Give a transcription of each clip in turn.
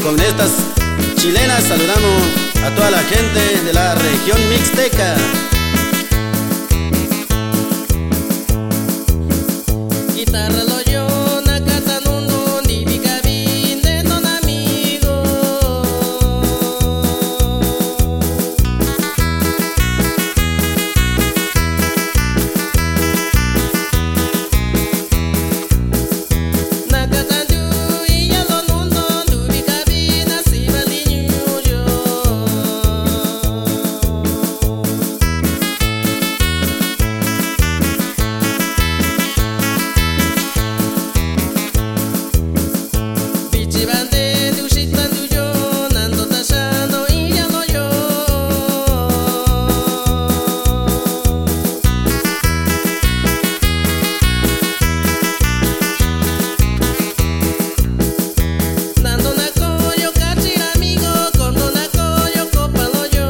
con estas chilenas saludamos a toda la gente de la región mixteca. Guitarra lo yo nakata nundo ni bikabi de non amigo. Nakata du y ya lo nundo du bikabi na si balinho yo. Bande do chitando yo nando tachando y ya no yo. Nando na coyo cachir amigo cuando na coyo copalo yo.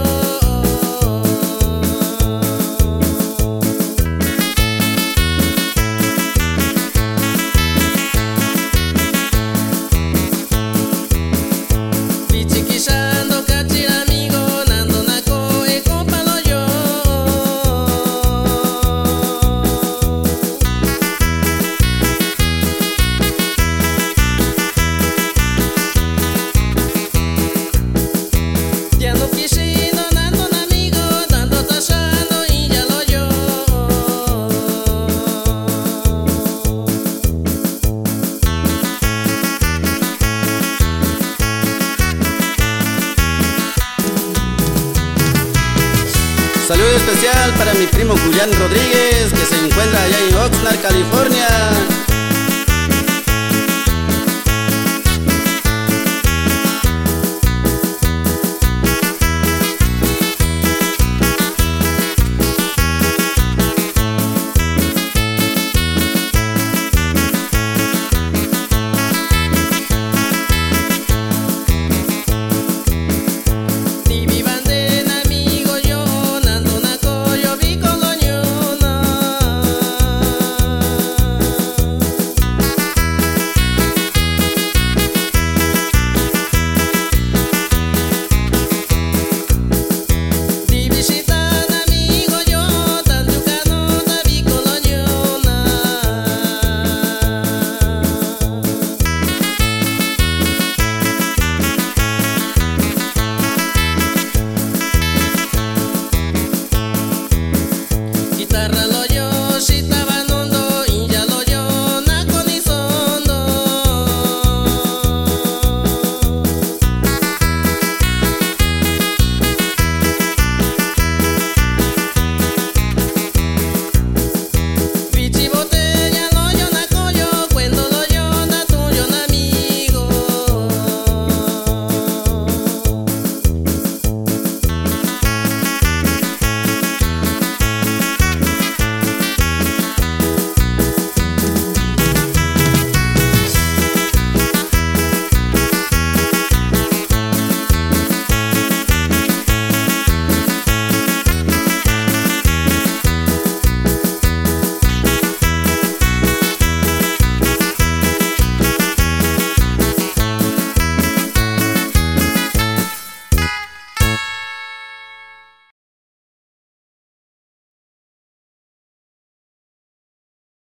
Chiquillando cachir amigo nando na coe copalo yo. Ya no quisino nando na amigo nando tachando y ya lo yo. Saludo especial para mi primo Julián Rodríguez, que se encuentra allá en Oxnard, California.